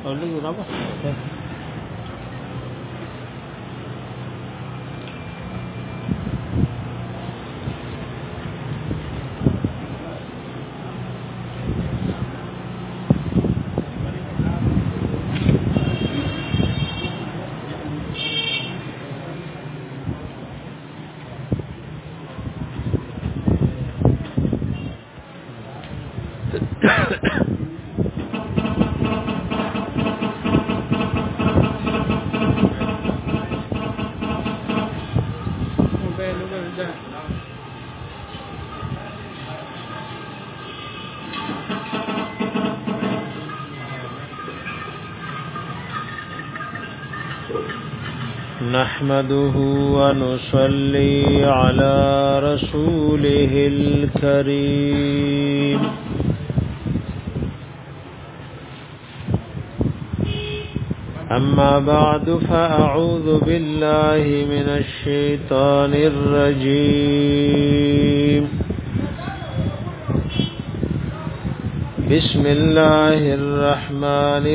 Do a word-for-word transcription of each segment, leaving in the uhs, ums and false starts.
اولو رابع نحمده ونصلي على رسوله الكريم أما بعد فأعوذ بالله من الشيطان الرجيم بسم الله الرحمن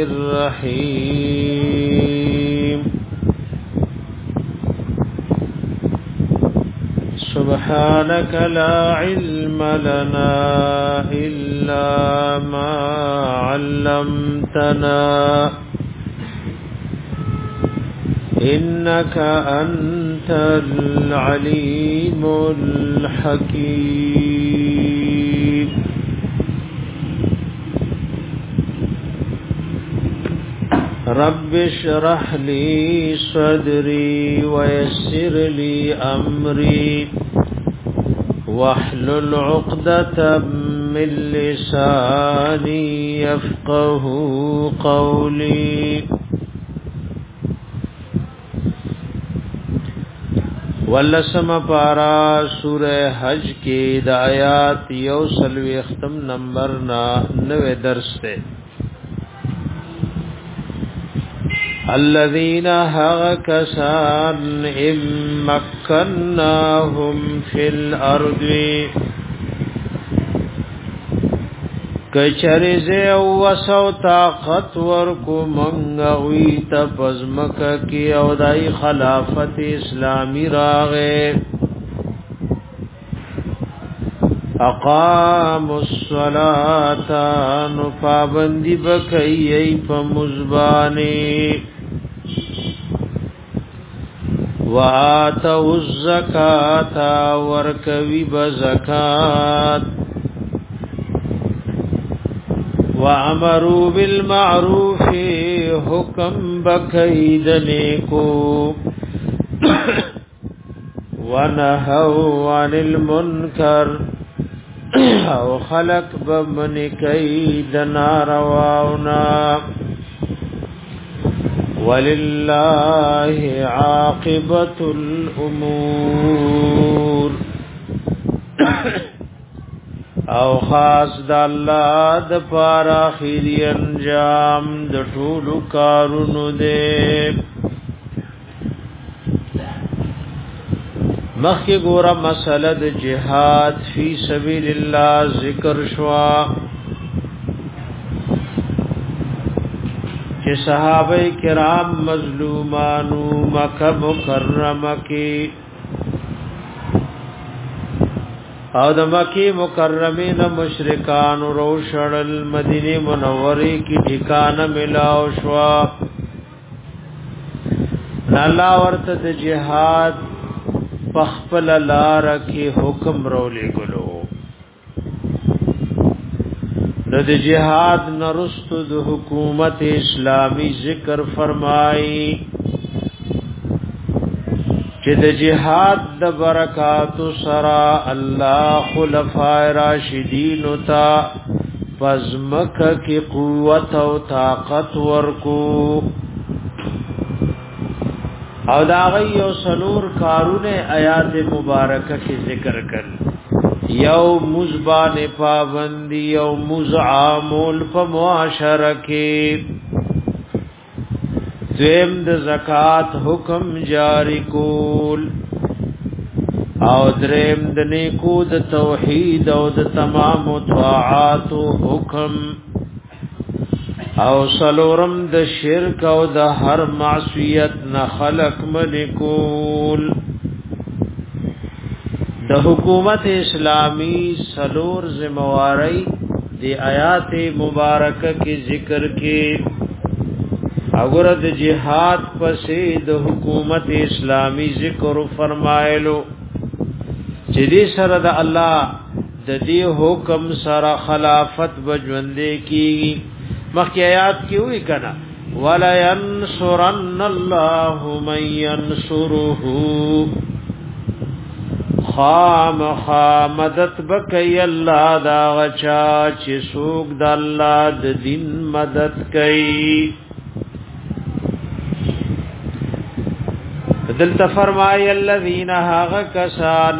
الرحيم سبحانك لا علم لنا إلا ما علمتنا إنك أنت العليم الحكيم رب اشرح لي صدري ويسر لي أمري واحلل عقدة من لساني يفقه قولي ولسم پارا سورہ حج کی د آیات یو سلوی ختم نمبر نا نوے درس تے الذين هكسان امكناهم في الارض کچریزه او وسو طاقت ورکو منغوی تپزمک کی او دای خلافت اسلامی راغه اقاموا الصلاة نفابندی بکئی پمزبانی وآتوا الزکاة ورکوی بزکات وَأَمَرُوا بِالْمَعْرُوفِ حُکم بکیدنے کو وَنَهَوْا عَنِ الْمُنْكَرِ او خلق بمن کیدنا رواونا وَلِلَّهِ عَاقِبَةُ الْأُمُورِ او خاص د الله د پار اخیری انجام د ټولو کارونو دې مخکې ګوره مسله د جهاد فی سبیل الله ذکر شوا چې صحابه کرام مظلومانو مکه مکرمه کې او د مکی مکرمین مشرکان روشل مدینه منوره کی ٹھکانه ملاو شوا الله ورته د جهاد پخپل لار کی حکم رولې ګلو د جهاد نرست د حکومت اسلامی ذکر فرمای چې د جهاد د برکات سرا الله خلفای راشدین تا پزمک کی قوت او طاقت ورکو او دا غي او سنور کارونه آیات مبارکه کی ذکر کړ یو مزبان پابندی او مزعامل په معاشره کې دویم د زکات حکم جاری کول او دریم د نیکو د توحید او د تمام طاعات حکم او سلورم د شرک او د هر معصیت نه خلق منکول د حکومت اسلامی سلور ذمہواری دی آیات مبارکه کی ذکر کی اگر د جهاد پسې د حکومت اسلامی ذکر فرمایلو چې دې سره د الله د دې حکم سره خلافت بجوندې کی مخکې آیات کې وی کنا ولا ينصرن الله من ينصره خام خامدت بکی اللہ دا غچا چی سوک دا اللہ دا دین مدد کئی دلتا فرمائی الذین حاغ کسان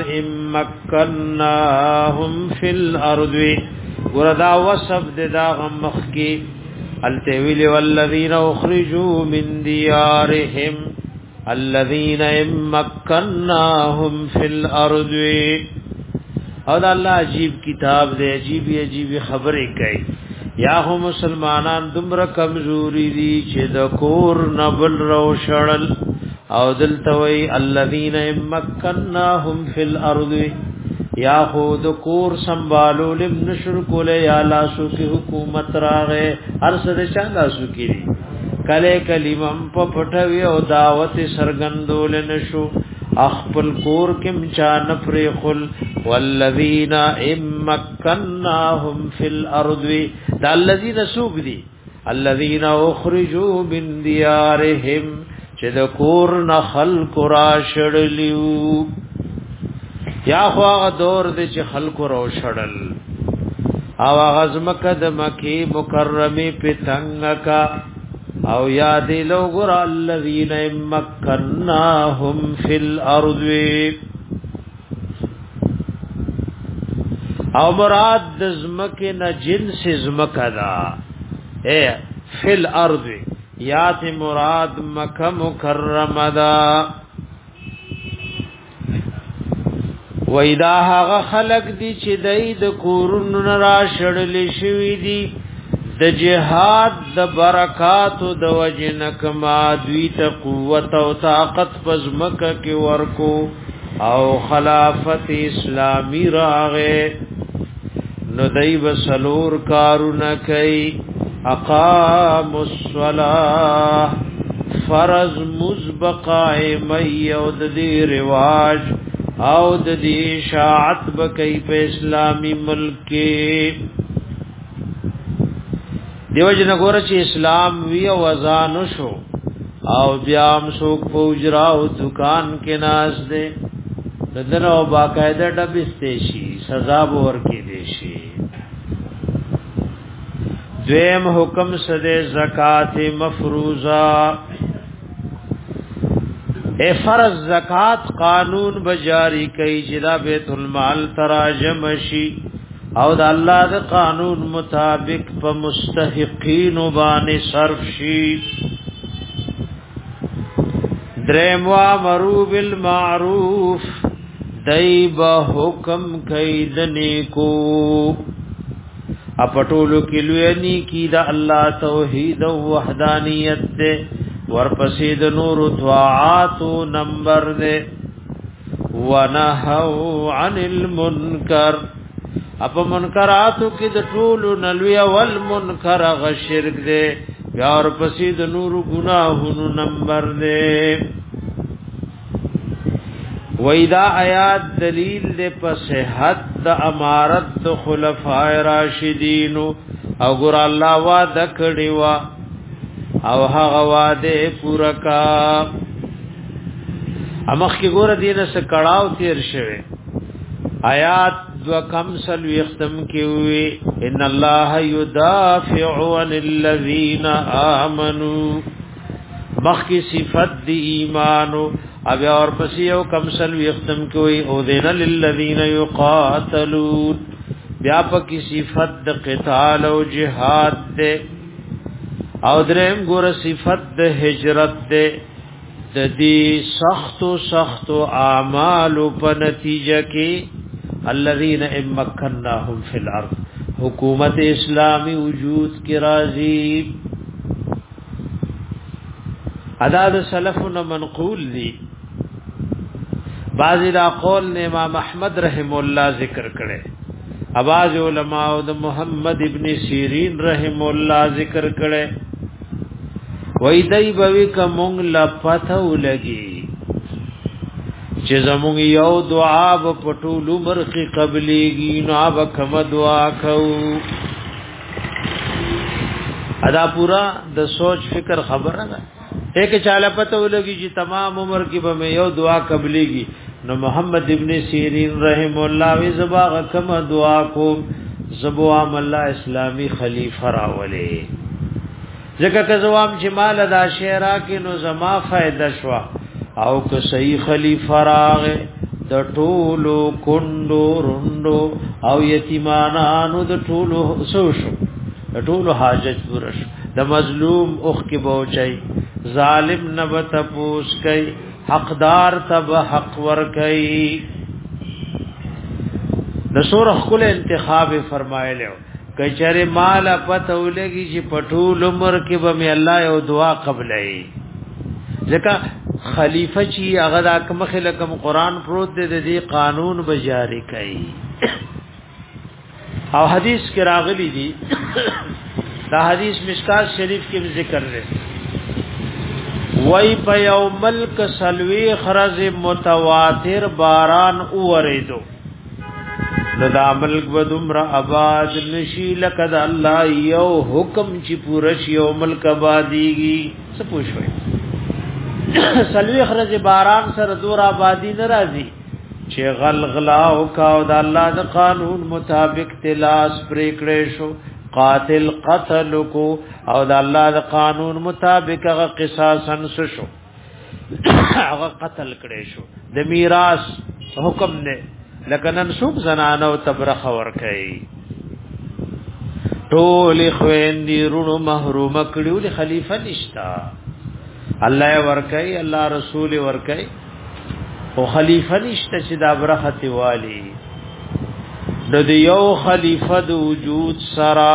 امکناهم فی الارض گردا وصف دا غمخ کی التویل والذین اخرجوا من دیارهم الذين مكناهم في الارض او دا الله عجیب کتاب دے عجیب عجیب خبرې کوي یا هم مسلمانان دمر کمزوري دي چې د کور نبل رو شړل او دلتوي الذين مكناهم في الارض یا خود کور سنبالو لم نشر کول یا لاسو کی حکومت راغه هر څه د چا لاسو کی دي کله کلمم په پټوي او دعوت سرګندول نشو اخپل کور کم چا نفرخل والذین امکناهم فی الارض دا الذین سوق دي الذین اخرجوا من دیارهم چې د کور نه خلق را شړلیو یا خو هغه دور دي چې خلق را شړل او غزمکه د مکی مکرمه پتنګ کا او یاد لو گر الذین مکناهم فی الارض او مراد دزمکه نه جنس زمکه دا اے فی الارض یات مراد مکه مکرمه دا وېدا هغه خلق دي چې دای د کورن را شړل شوی دي د جهاد د برکات د وجنک ما دوی ته قوت او طاقت پزمکه کې ورکو او خلافت اسلامی راغه نو دای وسلور کارونه کوي اقام الصلاه فرض مزبقائم یو د دې رواج او د دې شاعت بکې په اسلامی ملک کې دیو جن ګور چې اسلام وی او اذان شو او بیا هم څوک پوجرا او دکان کې ناز دے دنه او باقاعده ډبسته شي سزا ورکې دي شي دویم حکم سده زکات مفروضه اے فرض زکات قانون بجاری کئی جدا بیت المال تراجم شي او د الله د قانون مطابق په مستحقین باندې صرف شي دریم وا مرو بالمعروف دایب حکم کیدنی کو اپټولو کلوینی کی دا الله توحید او وحدانیت دے ورپسې د نور طاعات نمبر دے ونهوا عن المنکر اپ منکراتو کې د ټول نلوی ول منکر غ شرک دے بیا ورپسې د نور گناهونو نمبر دے وېدا آیات دلیل دے په صحت د امارت د خلفای راشدین او ګور الله وعده کړی وا او هغه وعده پورا کا امخ کې ګور دینه څخه کړهو تیر شوه آیات دو کم سل یختم کی ہوئی ان اللہ یدافع عن الذین آمنوا مخ کی صفت دی ایمانو اب اور پسیو کم سل یختم کی ہوئی اذن للذین یقاتلون بیا پکی صفت د قتال او جہاد دے او درم ګور صفت د هجرت دے د دې سخت سخت اعمال په نتیجه کې الذين امكناهم في الارض حکومت اسلامی وجود کی راضی ادا د سلفنا منقول دي. بعضی دا قول نے امام احمد رحم الله ذکر کړي، اباظ علماء او د محمد ابن سیرین رحم الله ذکر کړي. وای دای بوي کوم لا پته ولګي چې زموږ یو دعا په پټول مرخي قبليږي، نو اب کوم دعا کو. ادا پورا د سوچ فکر خبره ده. ایک چاله پته ولګي چې تمام عمر کې به یو دعا قبليږي، نو محمد ابن سیرین رحم الله وی زبا کوم دعا کو زبو ام الله اسلامی خلیفہ راولې. ځکه که زوام چې مال دا شعرا کې نو زما فائدہ شوا، او که صحیح خلیفہ راغه د ټولو کندو روندو او یتیمانانو د ټولو سوشو د ټولو حاجت ورش، د مظلوم اوخ کې بوچي، ظالم نبت پوس کئی، حقدار تب حق ور کئی. د سورہ کل انتخاب فرمایلو کچره مال پته ولګي چې پټول عمر کې به می الله یو دعا قبلای. ځکه خلیفہ چې هغه د مخه لکم قران پروت دی، د دې قانون به جاری کړي. او حدیث کې راغلی دی، دا حدیث مشکات شریف کې ذکر لري. وای په یو ملک سلوی خرز متواتر باران اوریدو، نو دا ملک بدمر آباد نشی لکد الله یو حکم چې پورا شی یو ملک آبادیږي. څه پوښوي سلوی خرز باران سره دور آبادی ناراضي چې غلغلا او کا او د الله د قانون مطابق تلاس پریکړې شو، قاتل قتل کو او د الله د قانون مطابق هغه قصاص شو، هغه قتل کړي شو. د میراث حکم نه لکه نن څوک زنانه او تبرخ ور کوي، ټول خويندې رونو محروم کړي، ول خلیفہ نشتا، الله ور کوي، الله رسول ور کوي، او خلیفہ نشته چې دا برخت والی. د یو خلیفہ د وجود سرا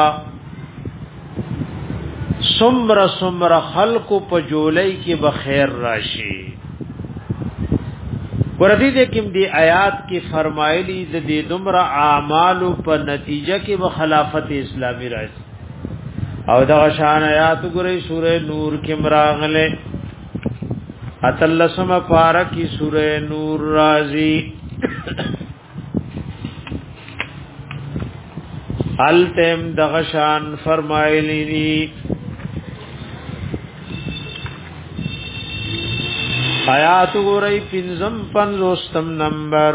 سمر سمر خلق په جولای کې بخیر راشي. ورته دې کوم دی آیات کې فرمایلی د دې دمر اعمال په نتیجه کې به خلافت اسلامی راځي. او دا شان آیات ګورې سورې نور کې مراغله اتلسم پارا کی سورې نور راځي. التم دغشان فرمایلی دی آیات گوری پنزم پنزوستم نمبر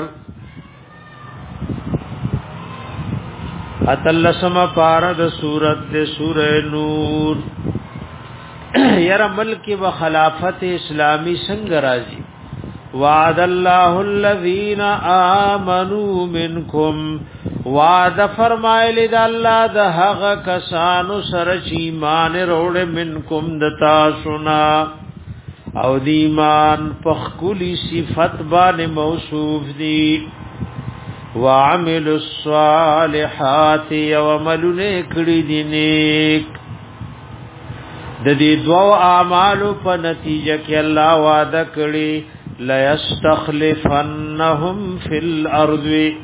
اتلسم پارد سورت دے سورہ نور. یر ملک و خلافت اسلامی سنگ رازی. وعد اللہ الذین آمنوا منکم، وعد فرمایلی دا اللہ دا حق کسانو سرچ ایمان روڑ منکم دتا سنا، او دی ایمان پخکلی صفت بان موصوف دی. وعملوا الصالحات وعملوا نکڑی دی نیک. د دې دوه اعمالو په نتیجه کې الله وعده کړی لَيَسْتَخْلِفَنَّهُمْ فِي الْأَرْضِ،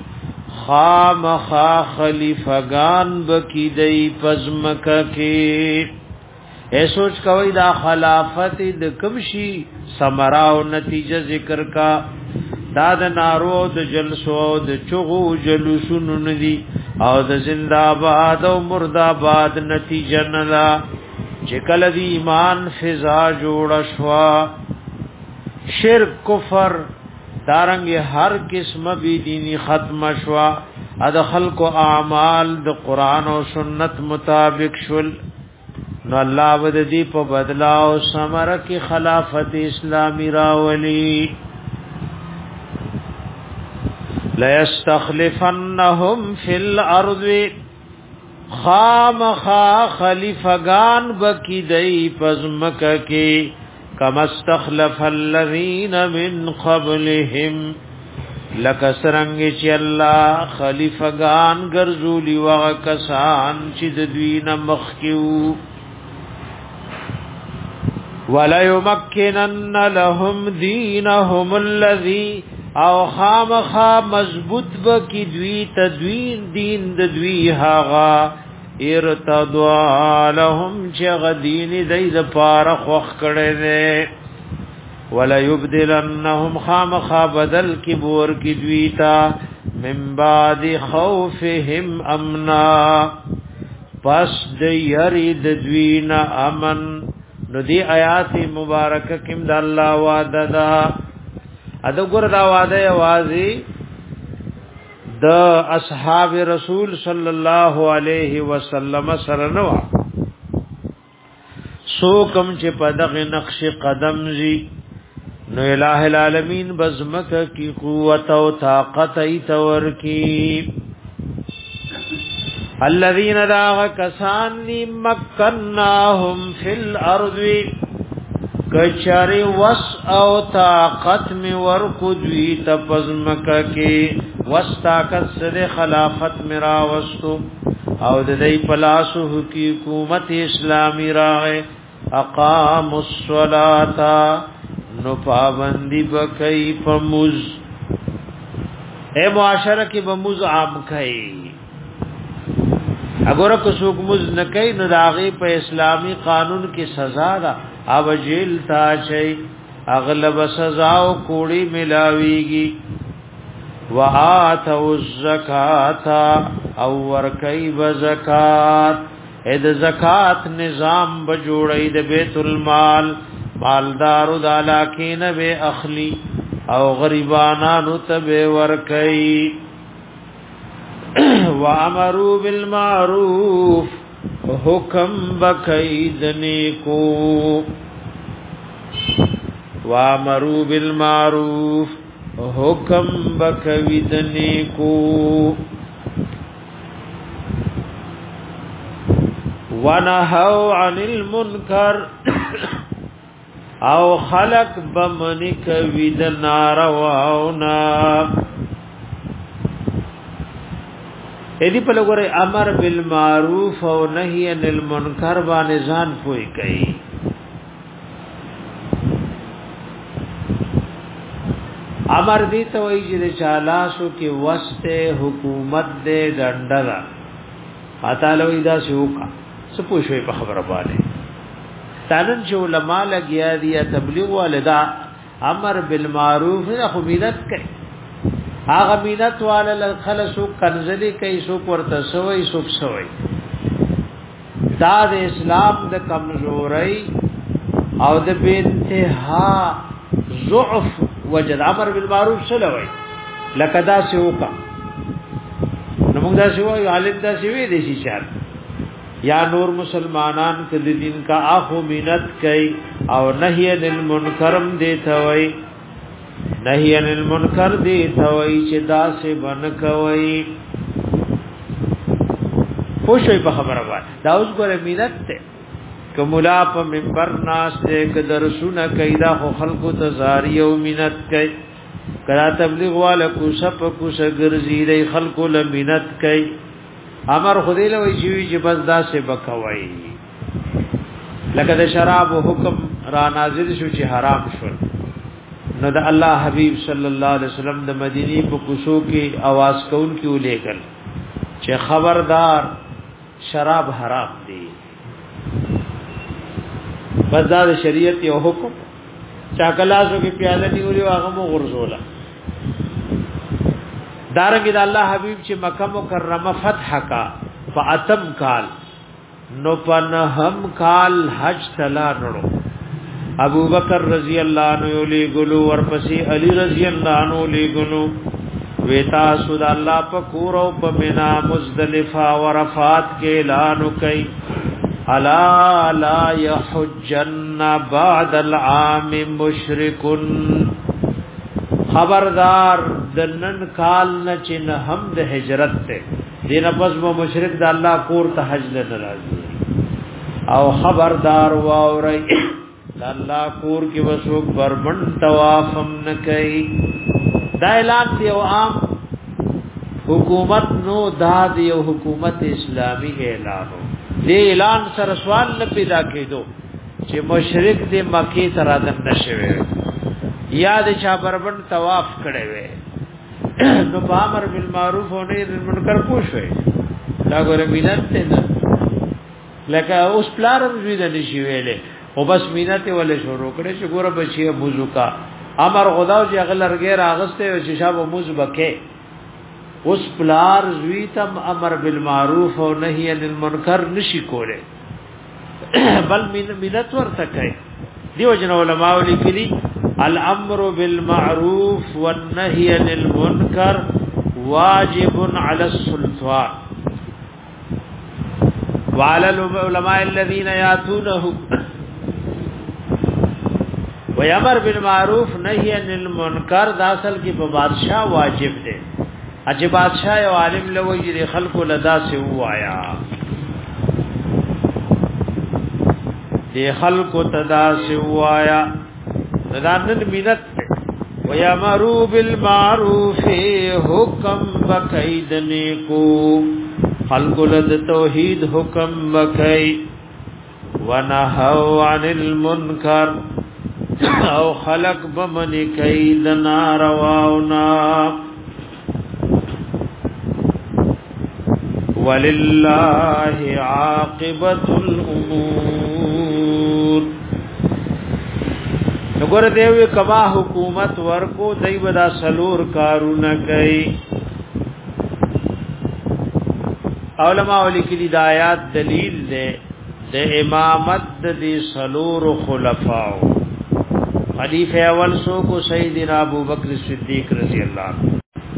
خامخا خلیفگان بکی دی پزمکا کی. اے سوچ کوئی دا خلافت د کمشی سمرا او نتیجه ذکر کا. دا د نارو د جلسو د چغو جلوسونو ندی او د زندآباد او مردآباد نتیجه نلا چې کله دی ایمان فضا جوړ شوا، شرک کفر دارنګ هر قسم بی دینی ختم شوا، اد خلق و اعمال د قران او سنت مطابق شول. نو الله ود دی په بدلا او ثمره کی خلافت اسلامی راولی. لا یستخلفنهم فی الارض، خامخا خلیفگان بکی دی پزمک کی کما استخلف الذین من قبلهم، لکسرنگ چی اللہ خلیفگان گرزولی وغکسان چی دوین مخکیو. ولا يمكنن لهم دينهم الذي او خامخا مضبوط بکی دوی تدوین دین د دوی هاغا ارتضوا لهم چغ دین دی د پاره خوخ کړي نه ولا يبدلنهم خامخا بدل کی بور کی دوی تا من بعد خوفهم امنا پس د یری د دوی نه امن نو دی آیات مبارکه کیم د الله وعده ده اده ګور دا وعده اوازي د اصحاب رسول صلی الله علیه وسلم سره نو سو کم چې په دغه نقش قدم زی نو الہ العالمین بزمک کی قوت او طاقت ای تور کی الذين داغ کسان مکناهم فی الارض کچری وس او طاقت می ورکو دوی تپزمک کی وس طاقت سره خلافت میرا وستو او د دې پلاسو حکومت اسلامی راغه اقام الصلاة نو پابندی بکئی پموز اے معاشرہ کی بموز عام کئی اگر کو سوک مز نکئی نو داغی په اسلامی قانون کی سزا دا اب جیل تا چي اغلب سزا او کوڑی ملاویگی وآتوا الزکات او ورکئی بزکات اې د زکات نظام بجوړی د بیت المال مالدارو د علاقې نه به اخلي او غریبانو ته به ورکي وامروا بالمعروف حکم بکید نیکو وامروا بالمعروف حکم بکید نیکو ونهوا عن المنکر او خلق بمنی کوي د نارواونا اې په لګورې امر بالمعروف او نهي عن المنکر باندې ځان پوي کوي امر دي ته وایي چې چالاسو کې وسته حکومت دې ډنډرا اته لوي دا شوکا سپوږی په خبره باندې تانن چې علماء لګیا دي تبلیغ والدا امر بالمعروف نه خو مینت کوي هغه مینت والا خلصو کنزلی کوي سو ورته سوې سوک سوې دا د اسلام د کمزوري او د بے انتها ضعف وجد امر بالمعروف سلوي لکه دا سوکا نو موږ دا سوې عالم دا سوې دي شي یا نور مسلمانان کد دین کا اخو مینت کئی او نهی عن المنکرم دیتا وئی نهی عن المنکر دیتا وئی چې دا سے بن کوئی خوشوی په خبره باندې دا اوس ګره مینت ته کوملا په منبر ناس ته ک درسونه کیدا خو خلقو ته زاری او مینت کئی کرا تبلیغ والا کو سپ کو سګرزی دی خلقو له مینت کئی امر خدای له وی چې بس دا سے بکوي لکه د شراب حکم را نازل شو چې حرام شو نو د الله حبیب صلی الله علیه وسلم د مدینی په کوڅو کې आवाज کون کې ولېګل چې خبردار شراب حرام دي بس دا د شریعت یو حکم چا کلاسو کې پیاله نیولې هغه مو غرزوله دارنګ د الله حبیب چې مکه مکرمه فتح کا فاتم کال نو پنهم کال حج تلا نړو ابو بکر رضی الله عنه لی ګلو ورپسې علی رضی الله عنه لی ګلو ویتا سود الله په کور او په مینا مزدلفه ورفات کې اعلان کوي الا لا يحجن بعد العام مشرک خبردار دنن کال نه چې نه هم د هجرت ته دینه پس مو مشرک د الله کور ته حج نه راځي او خبردار واوري د الله کور کې وسوک برمن طواف هم نه کوي دا اعلان دی او عام حکومت نو دا دی او حکومت اسلامی اعلان دی اعلان سره سوال نه پیدا کېدو چې مشرک دې مکی ته راځن نشوي یا د چا بربند طواف کړي وي نو امر بالمعروف او نهي عن المنکر پوښوي دا ګوره مینت ته نه لکه اوس پلارم زوی د نشي ویلې او بس مینت ولې شروع کړي چې ګوره بچي بوزو کا امر خدا چې اغلرګه راغسته او چې شابه موز بکې اوس پلار زوی تم امر بالمعروف او نهي عن المنکر نشي کوله بل مینت ورته کوي دیو جن علماء لیکلي الامر بالمعروف والنهي عن المنکر واجب على السلطان وعلى العلماء الذين ياتونه ويامر بالمعروف نهي عن المنکر دا اصل کې په بادشاہ واجب دی اجه بادشاہ او عالم له وجه خلق لدا سے وایا دی خلق تدا سے وایا دانن مینت ويامروا بالمعروف حکم بکیدنے کو خلق لد توحید حکم بکئی ونهوا عن المنکر او خلق بمن کید نارواونا وللہ عاقبت الامور نګور دیوی کما حکومت ورکو دای ودا سلور کارونه کوي علماء لیکلي د آیات دلیل ده د امامت د سلور خلفاء خلیفہ اول سو کو سیدنا ابو بکر صدیق رضی اللہ عنہ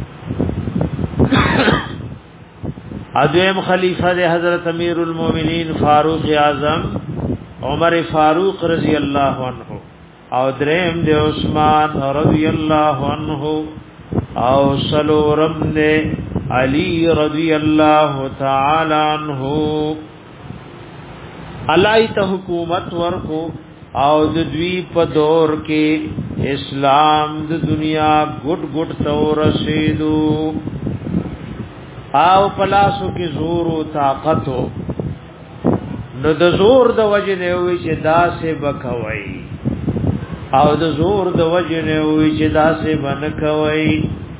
ادم خلیفہ دے حضرت امیر المومنین فاروق اعظم عمر فاروق رضی اللہ عنہ او دریم دے عثمان رضی اللہ عنہ او سلورم دے علی رضی اللہ تعالی عنہ علی ته حکومت ورکو او د دوی په دور کې اسلام د دنیا ګډ ګډ تور رسیدو او پلاسو کې زور او طاقت نو د زور د وجه نه وي چې داسې بکوي او د زور د وجه نه وي چې داسې بنکوي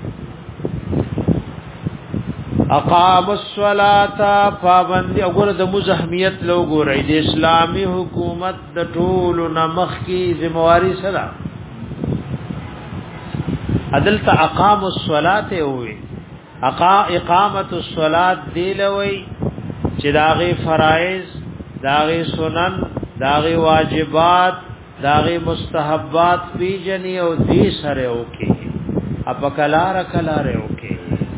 اقام الصلاة پابندی وګوره د مزاحمیت لو ګورې د اسلامی حکومت د ټول نمخ کی ذمہواری سره عدل ته اقام الصلاة وي اقامت الصلاة دی لوي چې داغه فرائض داغه سنن داغه واجبات داغه مستحبات پیجنی او دی سره وکي اپ کلار کلار وکي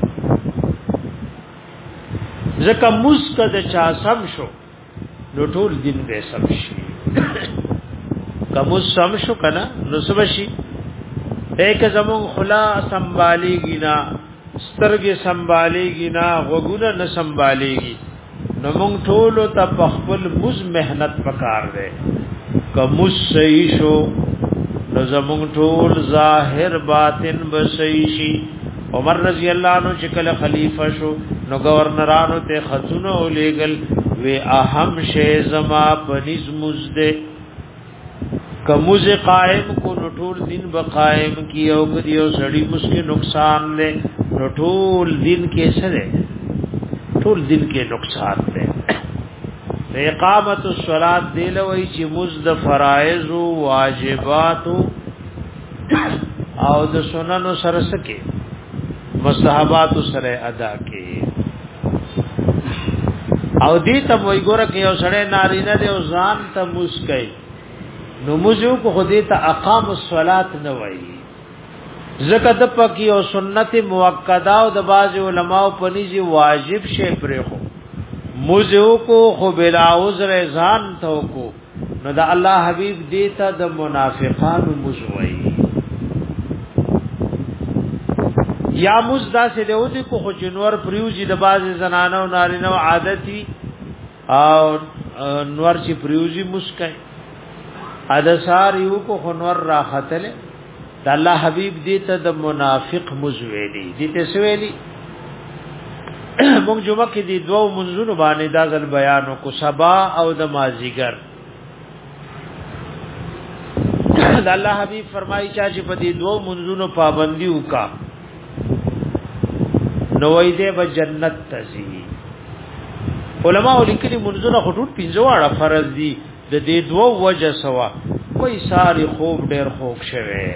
زکه مسکد چا سم شو نو ټول دین به سم شي کوم سم شو کنه نو سم شي ایک زمون خلا سنباليږي نا سترګې سنباليږي نا وګونه نه سنباليږي نو مونږ ټول ته خپل مز مهنت پکار دی کوم صحیح شو نو زمون ټول ظاهر باطن به صحیح شي عمر رضی اللہ عنہ چې کله خلیفہ شو نو گورنرانو ته خطونه ولېګل وی اهم شی زما پنځ مزده کموز قائم کو نو ټول دین به قائم کیو کدیو سړی مسکه نقصان له نو ټول دین کې سره ټول دین کې نقصان ده اقامت الصلاۃ دی لوي چې مزد فرائض او واجبات او د سنن سره سکه مستحبات سره ادا کې او دې ته وای ګوره کې یو سړی نارینه دی او ځان ته مسکای نو موږ کو خدای ته اقام الصلاۃ نه وای زکه د پکی او سنت موکده او د باز علماء په نيزي واجب شی پرې خو موږ کو خو بلا عذر ځان ته کو نو د الله حبيب دې ته د منافقانو مزوي یا مزدا سے دیوتی کو خو جنور پریوزی د باز زنانو نارینو عادتي او نور چې پریوزی مسکای ادسار یو کو خنور راختل د الله حبیب دې ته د منافق مزویلی دې ته سویلی موږ جمعه کې دې دوه منځونو باندې دازل بیانو کو سبا او د مازیګر الله حبیب فرمایي چې په دې دوه منځونو پابندي وکا نو وای دې به جنت تزي علماء لیکلي منځونه خطوط پنځه واړه فرض دي د دې دوه وجه سوا وای ساری خوب ډېر خوب شوه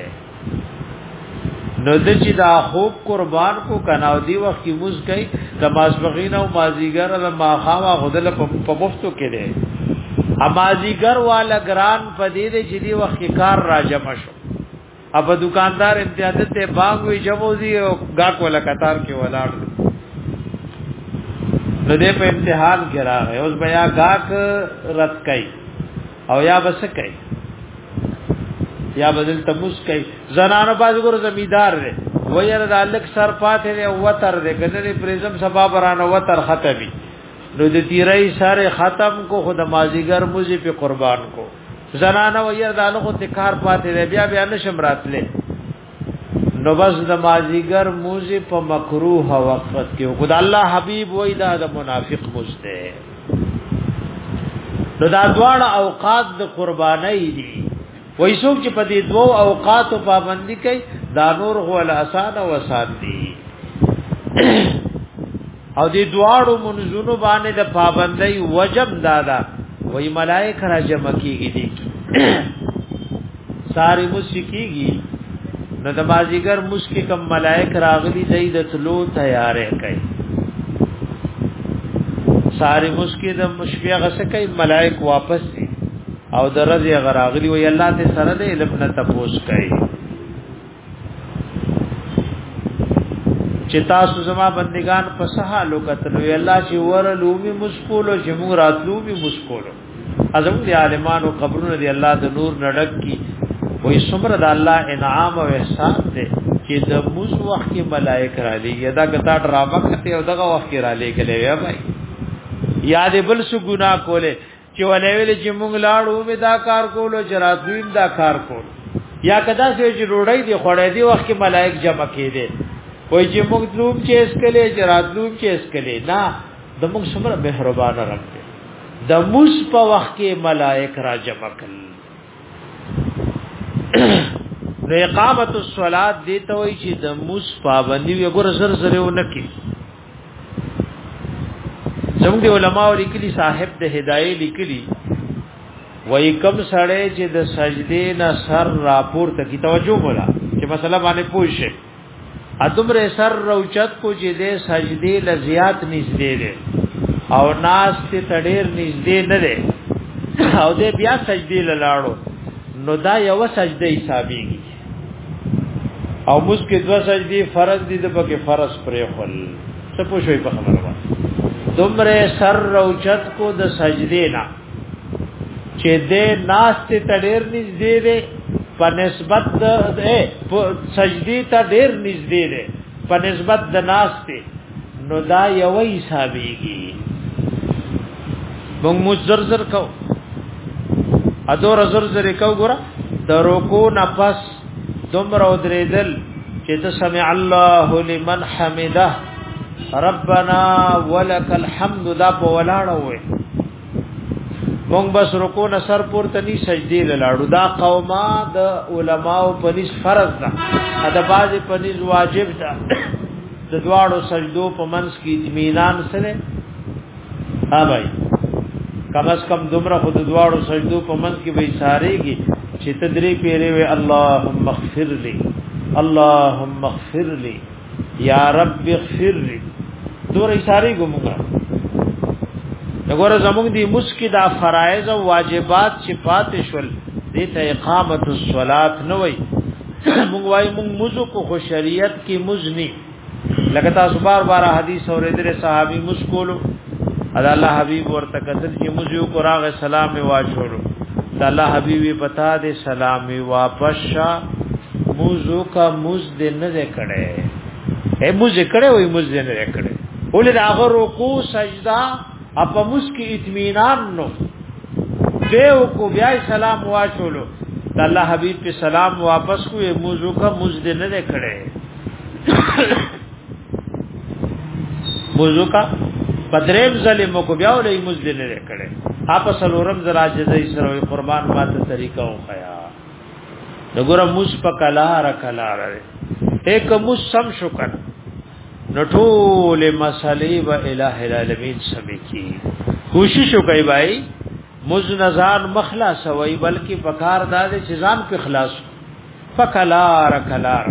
نو د چې دا خوب قربان کو کناو دی وخت کی موز کوي د ماسبغین او مازیګر د ماخاوا غدل په مفتو کې دی امازیګر والا ګران پدې دې چې دی وخت کار را جمع شو اب دکاندار امتیاز ته باغ وی جموزی او گاک ولا قطار کې ولاړ نو دې په امتحان کې راغی اوس بیا گاک رد کړي او یا بس کړي یا بدل تمس کئی زنانو باز ګور زمیدار دی ویر د الک سر پاتې دی وتر دی کنه پرزم سبا برانه وتر ختمي نو د تیرای سره ختم کو خود مازیګر موزي په قربان کو زنانو ویر د الک تکار پاتې دی بیا بیا نشم راتله نو بس د مازیګر موزي په مکروه وقت کې خود الله حبيب وای دا د منافق مسته نو دا دواړه اوقات د قربانای دي وای څوک چې په دې دوو اوقاتو پابندي کوي دا نور هو الاسان او آسان دي او دې دواړو منځونو باندې د پابندۍ وجب دادا وای ملائکه را جمع کیږي دي ساری مسکیږي نو د مازیګر مسکی کم ملائکه راغلي دی د تلو تیارې کوي ساری مسکی د مشفیه غسه کوي ملائکه واپس دي او درځي غراغلی وی الله دې سره دې علم نه تپوس کوي چې تاسو زما بندگان په سهالو کتل وی الله چې ورلومي مسکولو چې موږ راتلومي مسکولو ازم دې عالمانو قبرونه دې الله د نور نډک کی وی څومره د الله انعام او احسان دې چې د موږ وخت کې ملائکه را لېږي دا کتا ډراما کوي او دغه وخت کې را لېږي وی بھائی یاد بل څه ګناه کوله چې ولې ویل چې موږ لاړو به دا کار کولو چې راتویم دا کار کول یا کدا چې روړی دی خړې دی وخت کې ملائک جمع کېده وای چې موږ تلوم چې اس کله چې راتلوم چې اس کله نه د موږ څومره مهربان رب دی د موږ په وخت کې ملائک را جمع کړل نو اقامت الصلات دی ته وای چې د موږ پابندي وګور سر سره ونکي زموږ د علماء لیکلي صاحب د هدايه لیکلي وای کم سړی چې د سجدې نه سر راپور ته کی توجه ولا چې مسله باندې پوښي ادمره سر روچت کو چې د سجدې لزیات نږدې ده او ناس ته تډیر نږدې نه ده او دې بیا سجدې لاړو نو دا یو سجده حسابيږي او مسکه دو سجدې فرض دي د پکې فرض پرې خل څه پوښوي په خبره باندې دمره سر روچت کو د سجدې نه چې دې ناس ته تډیر نږدې ده په نسبت د سجدې ته ډیر نږدې ده په نسبت د ناس ته نو دا یو حسابيږي موږ مزرزر کو ادور زرزر کو ګره د رکوع نفس دمره درېدل چې ته سمع الله لمن حمده ربنا ولک الحمد دا په ولاړه وې مونږ بس رکوع نه سر پورته ني سجدي لاړو دا قومه د علماو په نس فرض ده دا بعض په نس واجب ده د دواړو سجدو په منځ کې اطمینان سره ها بھائی کم از کم دومره خود دواړو سجدو په منځ کې به ساريږي چې تدری پیری وي اللهم اغفر لي اللهم اغفر لي یا رب اغفر لي دورې ساری ګمږه وګوره زموږ دی مسکی دا فرایض او واجبات چې پاتې شول دې ته اقامت الصلات نه وای موږ وای موږ مزو کو خو شریعت کې مزنی لکه تاسو بار بار حدیث اورېدل صحابي مسکولو ادا الله حبیب ورته کتل چې مزو کو راغ سلام واچولو دا الله حبیبي پتا دې سلام واپس شا موزو کا مز دې نه کړي اے مز کړي وای مز دې نه کړي ولې دا هغه رکوع سجدا اپا مسکی اطمینان نو دیو کو بیا سلام واچولو دا اللہ حبیب پہ سلام واپس کوئے موضوع کا مزد نہ دے کھڑے موضوع کا پدریم ظلمو کو بیا ولی مزد نہ دے کھڑے آپ سلورم ذرا جزائی سروی قربان بات طریقہ ہو خیا نګور موس په کلار کلار ایک موس سم شو کړ نټول مسلې و الہ العالمین سمې کی کوشش وکي بھائی مز نزان مخلاص وای بلکې پکار داد چې ځان په خلاص فکلار کلار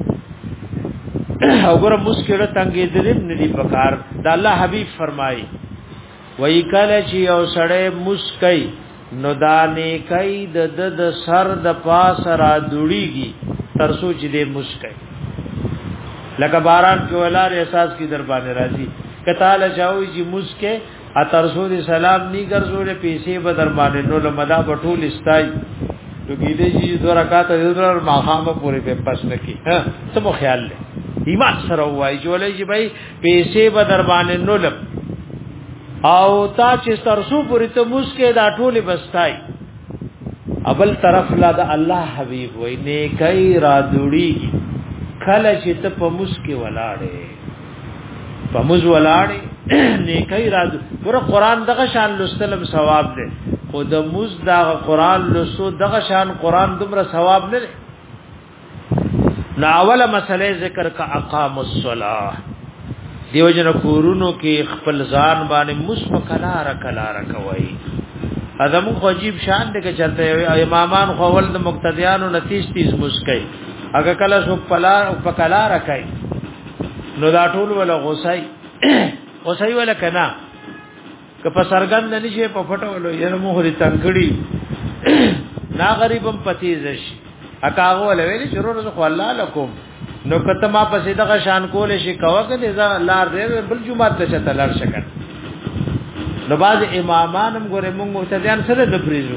وګوره مسکره تنګې دلیم ندی پکار دا الله حبیب فرمایي وای کله چې یو سړی مسکای نو دانه کای د د سر د پاس را دوړيږي تر سوچ دې مسکای لکه باران کې ولار احساس کی در باندې راځي کتاله چاوي چې مسکه اتر سو دي سلام ني ګرځولې پیسې به در باندې نو لمدا بټول استای تو کېدې چې دوه رکعات در ماخامه پورې په پس نکي ها سمو خیال لې ایمان سره وای جوړې چې بھائی پیسې به در باندې نو لم او تا چې تر سو پورې ته مسکه دا ټولې بستای ابل طرف لا د الله حبيب وای نه کای را دوړي کله چې ته په مسکه ولاړې په مز ولاړې نیکي راځي ګور قرآن دغه شان لستلم ثواب دی خو د مز دغه قرآن لسو دغه شان قرآن دومره ثواب نه دی نو اوله مسله ذکر کا اقام الصلاه دیو جن کورونو کې خپل ځان باندې مسمکلار کلار کوي ادم خو عجیب شان دی چې چرته امامان خو ول د مقتدیانو نتیج تیز مسکي اګه کله سو پلا په کلار کوي نو دا ټول ولا غوسای غوسای ولا کنا که په سرګند نشي په پټولو یره مخري تنګړي نا غریبم پتیز شي اکاغه ول ویلي شروع خو الله لكم نو کته ما پسې دغه شان کول شي کوا کنه ځا لار دې بل جمعه ته چته لار شکن نو باز امامانم ګوره موږ متدیان سره د پریزو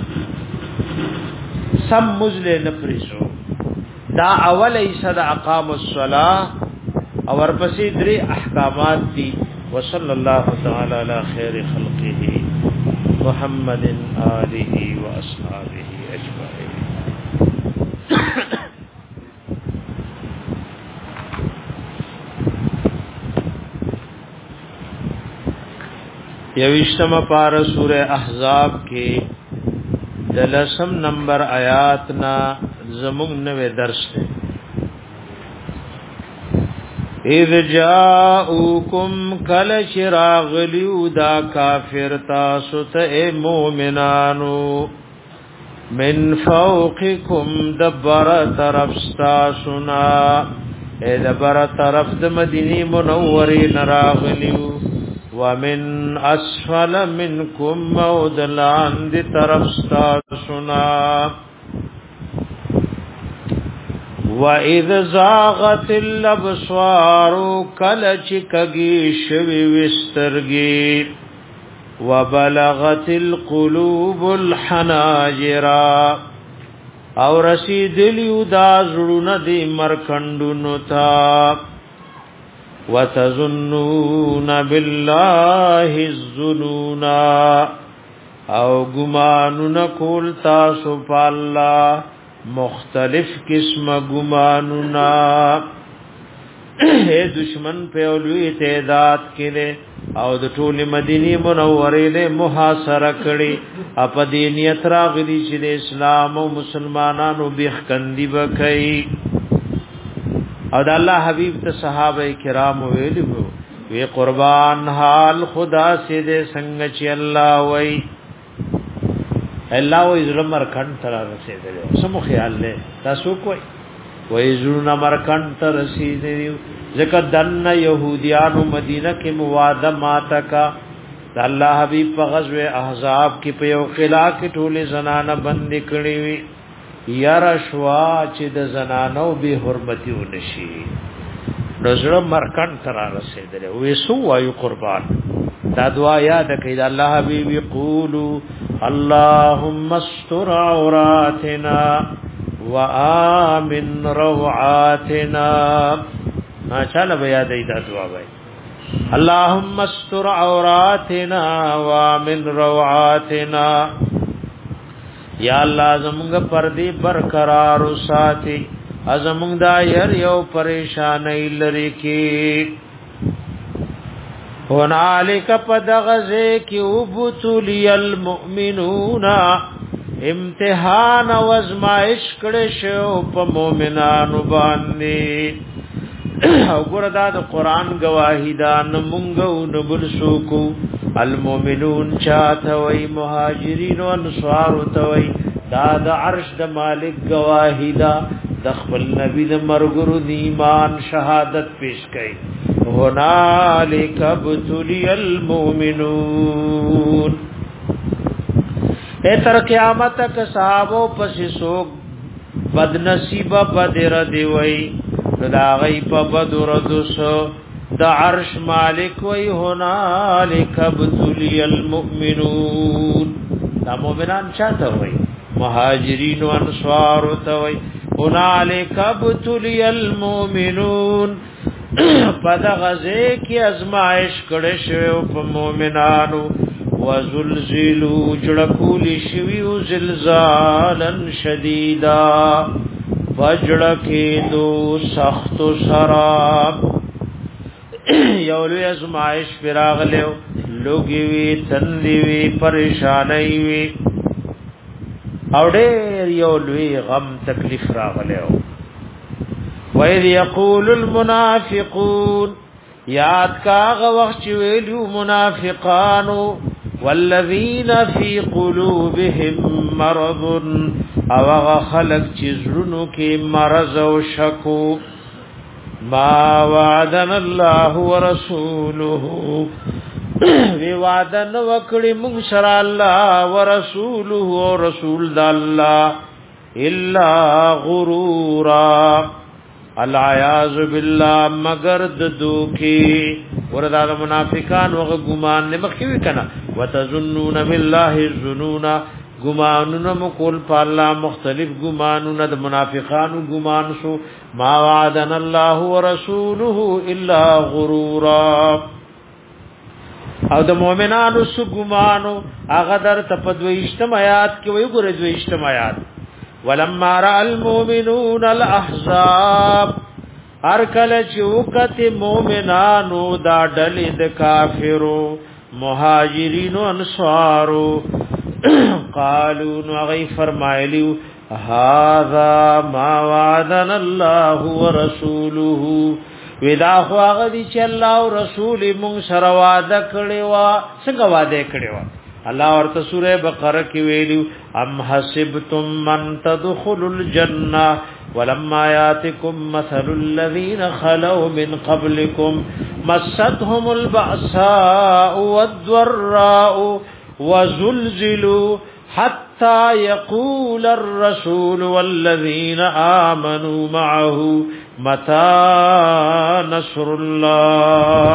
سم مزله نه پریزو دا اول ایصد اقام الصلاه او ورپسې درې احکامات دي وصلی الله تعالی علی خیر خلقه محمد آله و اصحابه اجمعین یوشتم پارا سورہ احزاب کې دلسم نمبر آیات نا زمون نوے درس ہے اذ جاءوکم کل چراغ لیو دا کافر تاسو ته مومنانو من فوقکم دبر طرف تاسونا اے دبر طرف د مدینی منوری نراغلیو ومن اسفل منکم مودلان دی طرف تاسونا وَإِذْ زَاغَتِ الْأَبْصَارُ كَلَّ چِكَگِي شَوِي وِسْتَرْگِي وَبَلَغَتِ الْقُلُوبُ الْحَنَاجِرَ او رسیدلیو دا زړونه دی مرکندونو تا وَتَظُنُّونَ بِاللَّهِ الظُّنُونَ او ګمانونه کول تاسو په الله مختلف قسم گمانونا اے دشمن په اولوی تعداد کې او د ټول مدینی منورې له محاصره کړي اپ دینیت راغلی چې د اسلام او مسلمانانو بیخ کندی وکړي او د الله حبیب ته صحابه کرام ویلو وی قربان حال خدا سے دې څنګه چې الله وای الله وې زلمر کڼ تر رسیدل سمو خیال له تاسو کوی وې زړه مرکڼ تر رسیدل ځکه دنه يهوديانو مدینه کې مواده ماتکا د الله حبيب په غزوه احزاب کې په یو قلا کې ټوله زنانه بند کړې وي یا رشوا چې د زنانو به حرمتي ونشي نظر مرکڼ تر رسیدل وې سو وایو قربان دا دعا یاد کړئ الله حبيب یقولو اللهم استر عوراتنا وآمن روعاتنا ما چاله بیا دې دا دعا وای اللهم استر عوراتنا وآمن روعاتنا یا الله زموږ پردي برقرار وساتي ازموږ دا ير یو پریشانای لري کې هنالک پدغزه کی وبتلی المؤمنون امتحان او ازمائش کړه شو په مؤمنانو باندې او ګور دا د قران گواهی دا نمونګو نبل سوکو المؤمنون چاته وای مهاجرین او انصار توي دا د عرش د مالک گواهی دا د خپل نبی د مرګرو د ایمان شهادت پیش کړي هنالک ابتلی المؤمنون اے تر قیامت تک صحابو پس سوک بد نصیب بدر دی وای دا غی په بدر دسو د عرش مالک وای هنالک ابتلی المؤمنون دا مؤمنان چاته وای مهاجرین و انصار ته وای هنالک ابتلی المؤمنون پد غزه کی ازمائش کړه شو په مؤمنانو وزلزلوا جړکول شویو زلزالا شدیدا وجړکې دو سخت سراب یو لوی ازمائش فراغلو لوګي وی تندې وی پریشانای وی او ډېر یو لوی غم تکلیف راغلو وَإِذْ يَقُولُ الْمُنَافِقُونَ یاد کاغه وخت چې ویلو منافقانو والذین فی قلوبهم مرض او هغه خلق چې زړونو کې مرض او شکو ما وعدنا الله ورسوله وی وعدن وکړي موږ سره الله ورسوله او رسول د الله الا غرورا العیاذ بالله مگر د دوکي وردا منافقان او ګمان نه مخوي کنه وتظنون بالله الظنون ګمانونه مکول په الله مختلف ګمانونه د منافقانو ګمان شو ما وعدنا الله ورسوله الا غرورا او د مؤمنانو سو ګمانو هغه در تپدويشتم آیات کې وی ګره دويشتم آیات ولما را المؤمنون الاحزاب ارکل چوکت مومنانو دا ډلې د کافرو مهاجرین او انصارو قالوا نغی فرمایلیو هذا ما وعدنا الله ورسوله ودا خو هغه دي چې الله او رسول مون سره وعده کړی وا څنګه وعده کړی وا الله ورته سوره بقره کې ویلو ام حسبتم من تدخلوا الجنه ولما ياتكم مثل الذين خلوا من قبلكم مستهم البأساء والضراء وزلزلوا حتى يقول الرسول والذين آمنوا معه متى نصر الله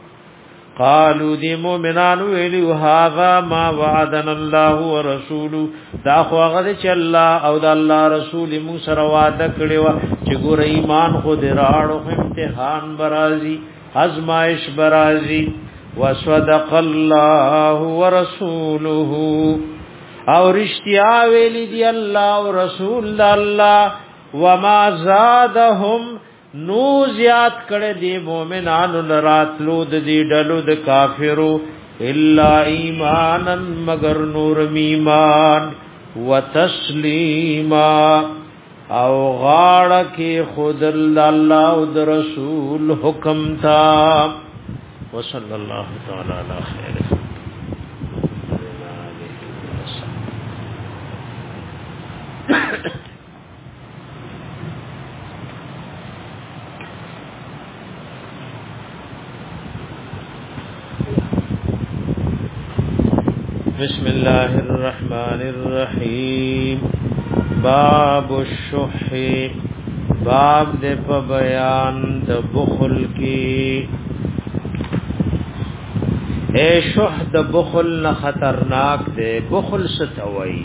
قالوا دي مؤمنان ویلو هذا ما وعدنا الله ورسوله دا خو هغه چې الله او د الله رسول موږ سره وعده کړی و چې ګور ایمان خو دې راړو امتحان برازي ازمائش برازي وصدق الله ورسوله او رشتیا ویلی دی الله او رسول الله وما زادهم نو زیاد کړه دی مؤمنانو لراتلو د دې ډلو د کافرو الا ایمانن مگر نور ایمان وتسلیما او غاړه کې خود الله او د رسول حکم تا وصلی الله تعالی علی خیر بسم الله الرحمن الرحیم باب الشح باب د په بیان د بخل کې اے شح د بخل نه خطرناک دی بخل ستوي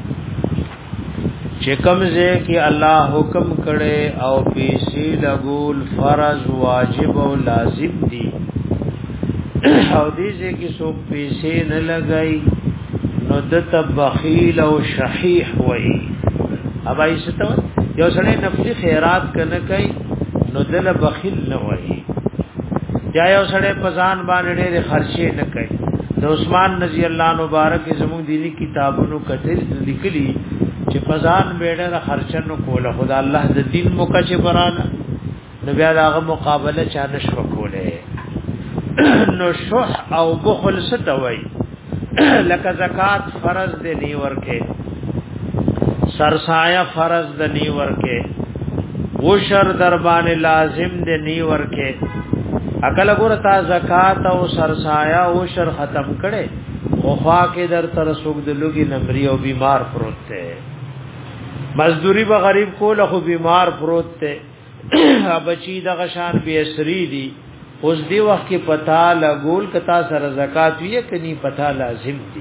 چې کمزه کې الله حکم کړي او پیسې لګول فرض واجب او لازم دي او دې کې څوک پیسې نه لګای نو د تبخیل او شحیح وای ابا ایستو یو سړی نفلی خیرات کنه کوي نو دل بخیل نه وای یا یو سړی پزان باندې ډېر خرچې نه کوي د عثمان رضی الله عنه مبارک زموږ دینی کتابونو کتل لیکلي چې فزان بیړه خرچنو کوله خدا الله د دین موکه چې برانه نو بیا داغه مقابله چا نشو کوله نو شح او بخل ستوي لکه زکات فرض دی نی ورکه سرسایه فرض دی نی ورکه وشر دربان لازم دی نی ورکه اکل ګور تا زکات او سرسایه وشر ختم کړي خو خوا کې در تر سوق د لوګي نمبر او بیمار پروت ته مزدوری به غریب کوله خو بیمار پروت ته بچی د غشان به اسری دی اوس دی وخت کې پتا لګول کتا سره زکات وی کني پتا لازم دی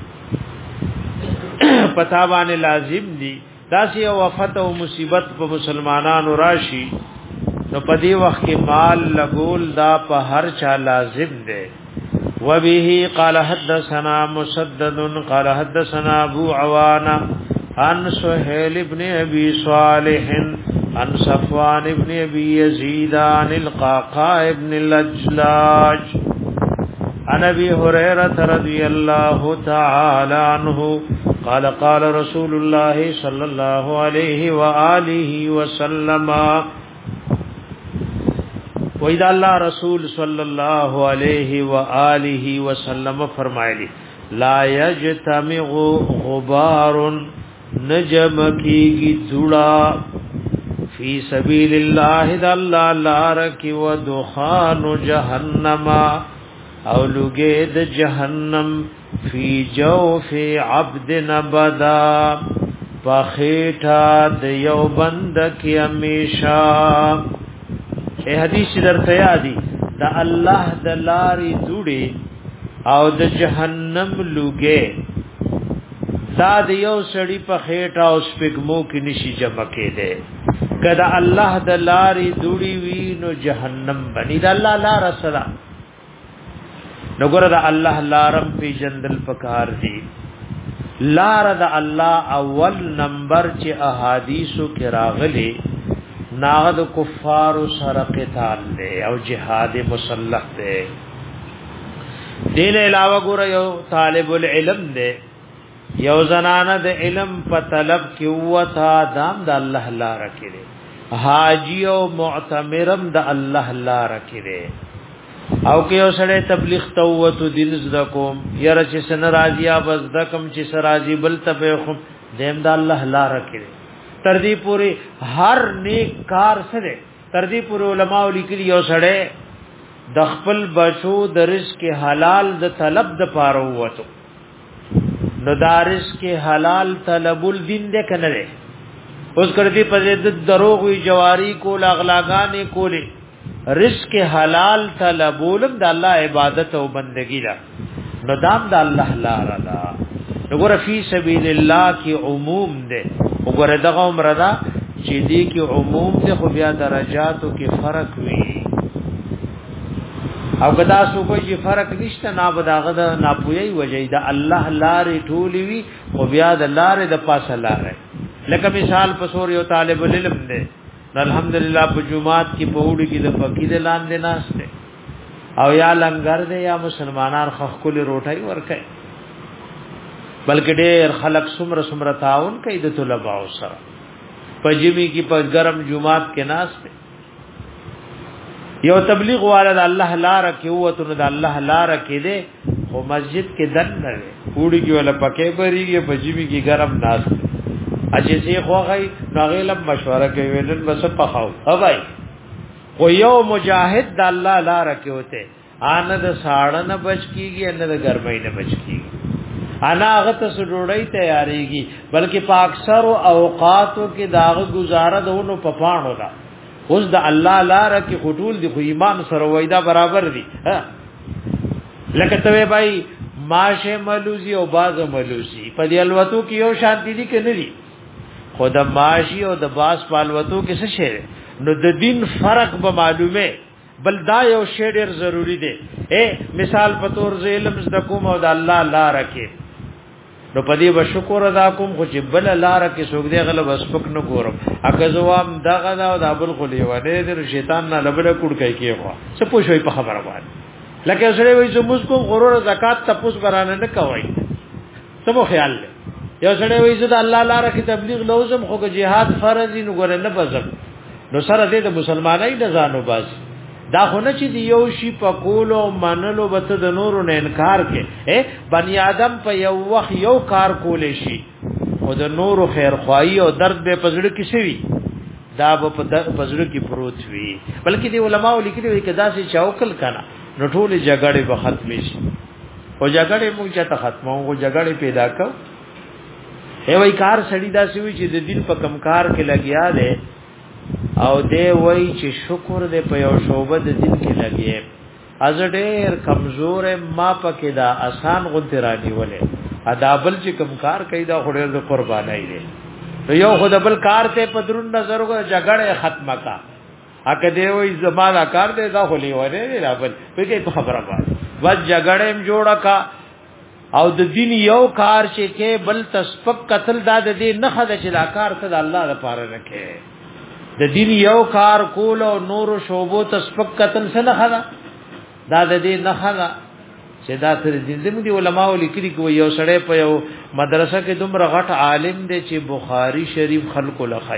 پتا باندې لازم دی داسې او وفات او مصیبت په مسلمانانو راشي نو په دی وخت کې مال لګول دا په هر چا لازم دی وبه قال حدثنا مسدد قال حدثنا ابو عوانه عن سهيل ابن ابي صالح عن صفوان ابن ابي يزيد عن القعقاع ابن الاجلاج عن ابي هريره رضي الله تعالى عنه قال قال رسول الله صلى الله عليه واله وسلم وإذا الله رسول صلى الله عليه واله وسلم فرمایلی لا يجتمع غبار نجم کیږي دھوړه فی سبیل الله د الله لارک و دخان جهنم او لګې د جهنم فی جوف عبد نبدا پخېټا د یو بند کې همیشا اے حدیث درته یادی د الله د لارې دوړي او د جهنم لګې دا د یو سړی په خېټه او سپګمو کې نشي جمع کېده کدا الله د لارې دوړي وی نو جهنم بني د الله لار سره نو ګره د الله لارم په جندل پکار دي لار د الله اول نمبر چې احادیثو کې راغلي ناغد کفار سره قتال له او جهاد مسلح ده دین علاوه ګره یو طالب العلم ده یو زنانه د علم په طلب کې وتا دام د الله لار کړي حاجی او معتمرم د الله لار کړي او کې یو سره تبلیغ توت دین زکوم یره چې سن راضیا بس دکم چې سراجی بل تبخم دیم د الله لار کړي تر دې پوری هر نیک کار سره تر دې پوری علما لیکلي یو سره د خپل بچو د رزق حلال د طلب د پاره وته نو دارس کې حلال طلب الدین دې کنه دې اوس کړي په دې دروغ وی جواری کول اغلاګانې کولې رزق حلال طلبولم د الله عبادت او بندگی دا نو دام د الله لار دا وګوره فی سبیل الله کې عموم دې وګوره دغه عمر دا چې دې کې عموم دې خو بیا درجاتو کې فرق وی او کدا سو کوئی فرق نشته نا بداغه د ناپوی وجې د الله لارې ټولې وی خو بیا د لارې د پاسه لارې لکه مثال په سور یو طالب العلم دی الحمدلله په جمعات کې په وړي کې د فقید لاندې ناشته او یا لنګر دی یا مسلمانان خخکل روټي ورکي بلکې ډېر خلک سمره سمره تعاون کوي د طلباء سره په جمی کې په ګرم جمعات کې ناشته یو تبلیغ والا د الله لار کې وته نو د الله لار کې دے خو مسجد کې دن نه وړي کې ولا پکې بریږي په جیبي کې ګرم ناس اجه سي خوغی نو غیلم مشوره کوي نن بس پخاو ها بھائی خو یو مجاهد د الله لار کې وته ان د ساړه نه بچ کیږي ان د ګرمۍ نه بچ کیږي انا هغه ته سړوړی تیاریږي بلکې په اکثر اوقاتو کې داغه گزاره دونو په پاڼو دا اوس د الله لار کې خټول دي خو ایمان سره وېدا برابر دي ها لکه ته بھائی ماشه ملوزی او باز ملوزی په دی الوتو کې یو شانتی دي کنه دي خود ماشی او د باز پالوتو کې څه شی نو د دین فرق به معلومه بل دا یو شی ډیر ضروری دی اے مثال په تور ز علم ز کوم او د الله لار کې نو پدی به شکر ادا کوم خو چې بل لار کې سوګ دی غلب اسپک نه ګورم اګه زوام دغه دا د ابل خلی ونه د شیطان نه لبل کډ کوي کیغه څه پوښوي په خبره باندې لکه سره وای چې موږ کوم غرور زکات تپوس برانه نه کوي سمو خیال له یو سره وای چې الله لپاره کې تبلیغ لوزم خو جهاد فرض نه ګور نه بزم نو سره دې د مسلمانای نه ځانو باز دا خو نه چې یو شی په کولو منلو به ته د نورو نه انکار کې بنی آدم په یو وخت یو کار کولې شي او د نورو خیر خوایي او درد به پزړه کې شي دا به په پزړه کې پروت وي بلکې دی علماء لیکلي وي کدا سي چوکل کنا نو ټول جګړې به ختم شي او جګړې موږ چې ختمو او جګړې پیدا کو ای وای کار سړی دا سی وي چې د دین په کمکار کې لګیا دی او دی وای چې شکر دې په یو شوبه د دین کې لګي از ډېر کمزور ما پکې دا آسان غونته رانی ولې ادابل چې کمکار کوي دا خوري د قربانای دی نو یو خدای بل کار ته پدرون نظر کو جګړه ختمه کا اګه دی وای زمانہ کار دی دا خولي ونه نه بل په کې خبره وای و جګړه هم جوړه کا او د دین یو کار چې کې بل تسبق قتل دا د دې نه خد چې دا کار ته الله لپاره رکھے د دین یو کار کول او نور شوبو تسبق قتل سره خدا دا د دې نه خدا چې دا تر دین زموږ دی علماء لیکلي کو یو سړی په یو مدرسه کې دومره غټ عالم دی چې بخاری شریف خلکو لخای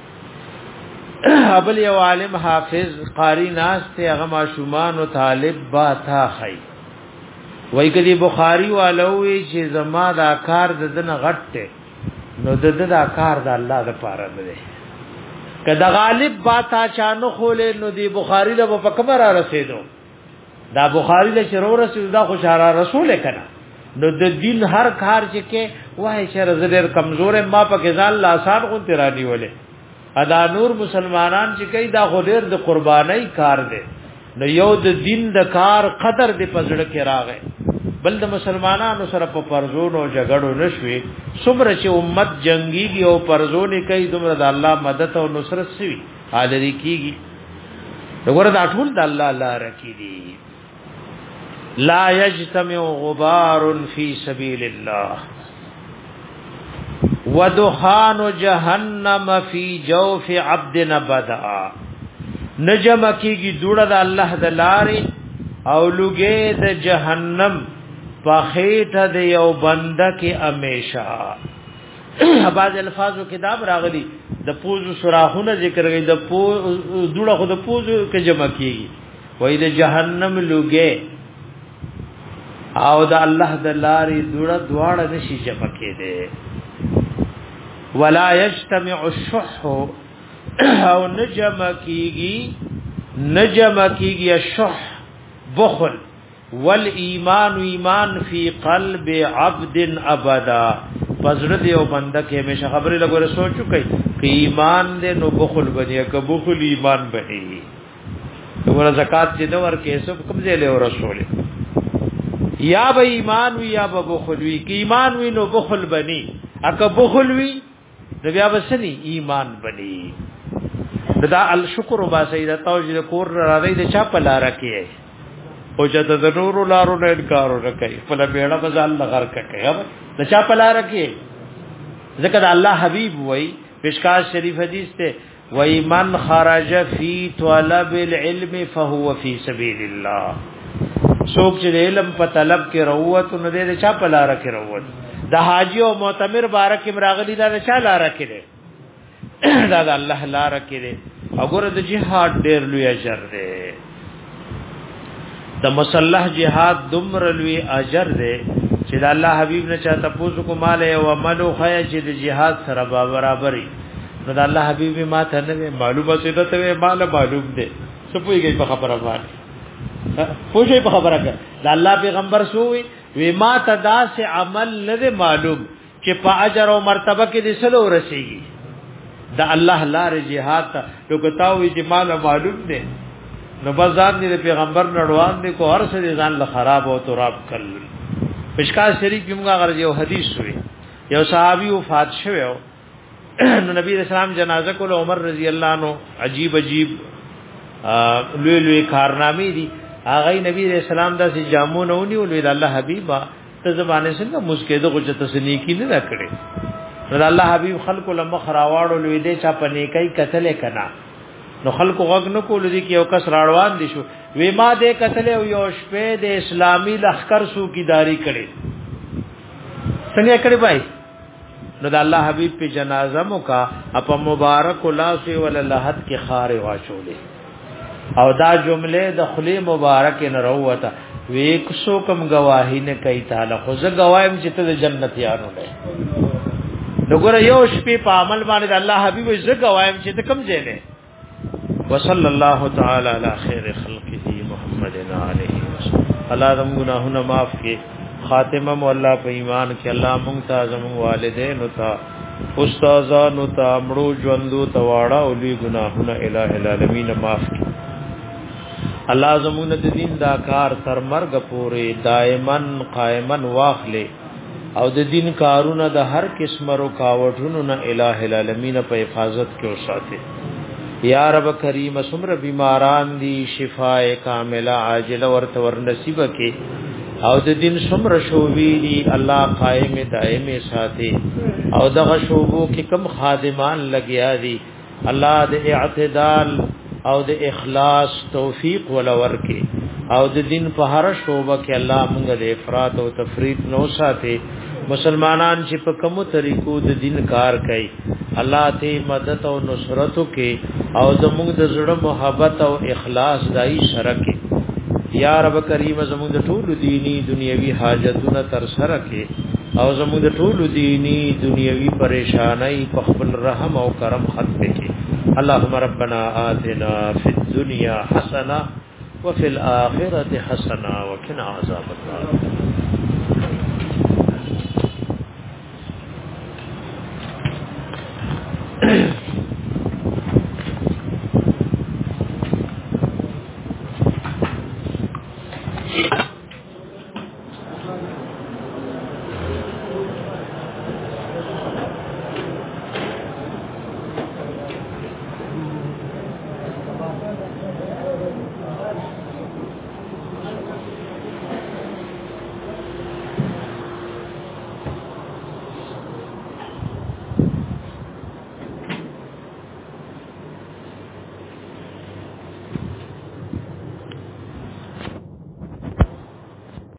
ابل یو عالم حافظ قاری ناس ته هغه ماشومان او طالب با تا خای وای کدی بخاری والوی چې زما دا کار د دنه غټ نو د دې دا کار د الله لپاره دی کدا غالب با تا چانو خولې نو دی بخاری له په کمر را رسیدو دا بخاری له شرور رسول دا خوشاره رسول کنا نو د دین هر کار چې کې وای چې رزدر کمزور ما په ځان لا آسان غون تیرانی ولې ادا نور مسلمانان چې کوي دا خودر د قربانای کار دی نو یو د دین د کار قدر دی پزړه کې راغی بل د مسلمانانو سره په پرزونو جګړو نشوي څومره چې امت جنگيږي او پرزونه کوي دومره د الله مدد او نصرت سوي حاضرې کیږي وګوره دا ټول د الله لپاره کیږي لا یجتمع غبار فی سبیل الله ودخان جهنم فی جوف عبد نبدا نجم کیږي دوړه د الله د لارې او لګې د جهنم په خېټه د یو بنده کې همیشه بعض الفاظو کتاب راغلي د پوزو سوراخونه ذکر غي د پو دوړه خو د پوزو کې جمع کیږي وای د جهنم لګې او د الله د لارې دوړه دواړه نشي جمع کېده ولا یجتمع الشح او نجم کیږي نجم کیږي الشح بخل والایمان ایمان فی قلب عبد ابدا پزړه دی او بنده کې همیشه خبره لګوره سوچو کوي کہ ایمان دې نو بخل بنیا که بخل ایمان بنی وګوره زکات چې نو ورکې سب کوم ځای له رسول یا به ایمان وی یا به بخل وی کې ایمان وی نو بخل بنی اکه بخل وی نو بیا بسنی ایمان بنی دا الشکر با سیدا توجه کور را دی د چا په لار کې او چې د نور لارو نه انکار وکړي په بیړه بزال لغر کوي د چا په لار کې ذکر الله حبیب وای مشکات شریف حدیث ته وای من خرج فی طلب العلم فهو فی سبیل الله څوک چې علم په طلب کې روت نو د چا په لار کې روت د حاجی او معتمر بارک امراغلی دا چا لار کې ده دا د الله لار کې ده وګوره د جهاد ډیر لوی اجر ده د مسلح جهاد دمر لوی اجر ده چې د الله حبیب نه چاته پوسو کو مال او عمل خو چې د جهاد سره برابرۍ نو د الله حبیب ما ته نه معلومه سیده ته مال معلوم ده څه پويږي په خبره باندې پوښي په خبره کې د الله پیغمبر سوې وی ما ته داس عمل نه معلوم چې په اجر او مرتبه کې د سلو رسیږي د الله لار جهاد ته لوګتاوي چې مال معلوم ده نو بازار دې پیغمبر نړوان دې کو هر څه ځان له خراب او تراب کړل مشکات شریف کې موږ غره یو حدیث شوی یو صحابي وفات شوی نو نبی رسول الله جنازه کول عمر رضی الله عنه عجیب عجیب لوی لوی کارنامې دي هغه نبی رسول الله داسې جامونه ونی ولې د الله حبیبا ته زبانه څنګه مسکیدو کو چې تسنیکی نه کړې نو الله حبیب خلق لمخ راواړو لوی دې چا پنه کوي قتل کنا نو خلق غږ نه کول دي کې یو کس راړوان دي شو وی ما دې کتل یو شپه د اسلامی لخر سوکیداری کړي څنګه کړي بھائی نو د الله حبیب په جنازه مو کا اپ مبارک الله سی ول لحد کې خار واچولې او دا جمله د خلی مبارک نه روته وی کسو کم گواہی نه کوي تعالی خو زه گوایم چې ته د جنتیانو نه وګوره یو شپې په عمل باندې الله حبیب زه گوایم چې ته کم ځای نه وصلی الله تعالی علی خیر خلقه محمد علیه وسلم الله دم گناهونه معاف کړي خاتمه مولا په ایمان کې الله مونږ ته زموږ والدین او تا استادانو ته امړو ژوندو تواړه او لوی ګناهونه الٰه العالمین معاف کړي الله زموږ د دین دا کار تر مرګ پورې دائما قائما واخلې او د دین کارونه د هر قسم رکاوټونو نه الٰه العالمین په حفاظت کې وساتي یا رب کریم سمر بیماران دی شفاء کامله عاجله ورته ور نصیب کې او د دین سمر شوبی دی الله قائم دائم ساتي او دغه شوبو کې کم خادمان لګیا دي الله د اعتدال او د اخلاص توفیق ولور کې او د دین په هر شوبه کې الله موږ د افراط او تفریط نو ساتي مسلمانان چې په کومو طریقو د دین کار کوي الله ته مدد او نصرت کې او زموږ د زړه محبت او اخلاص دای سره کې یا رب کریم زموږ د ټولو دینی دنیوي حاجتونه تر سره کې او زموږ د ټولو دینی دنیوي پریشانای په خپل رحم او کرم ختم کې اللهم ربنا آتنا فی الدنيا حسنه وفي الاخره حسنه وقنا عذاب النار